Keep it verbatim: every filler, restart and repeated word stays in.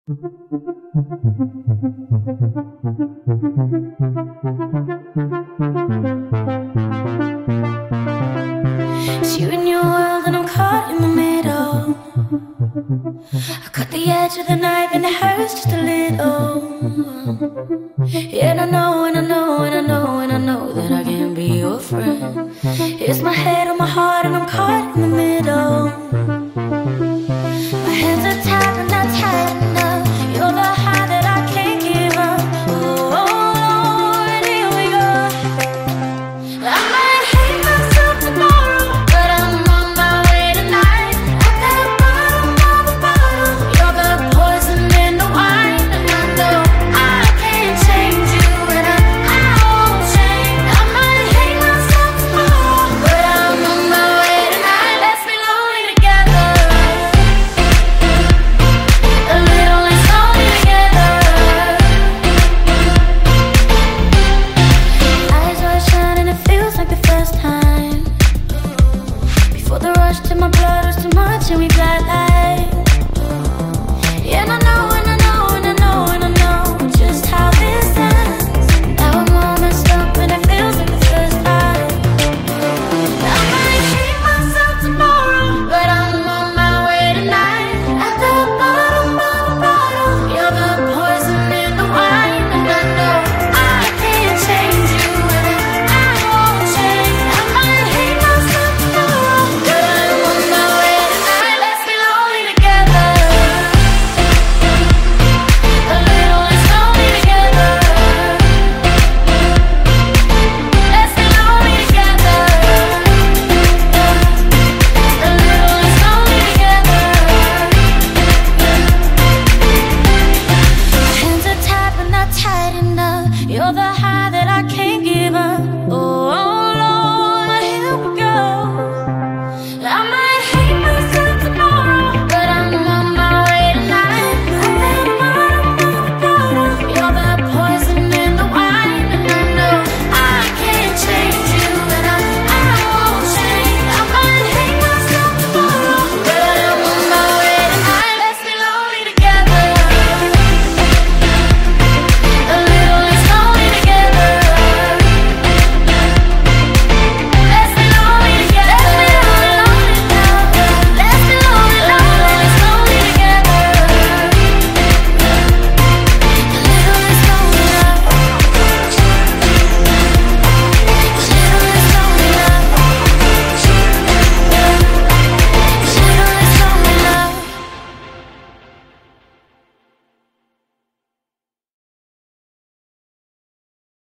It's you and your world and I'm caught in the middle. I cut the edge of the knife and it hurts just a little. And I know, and I know, and I know, and I know that I can't be your friend. It's my head on my heart and I'm caught in the middle.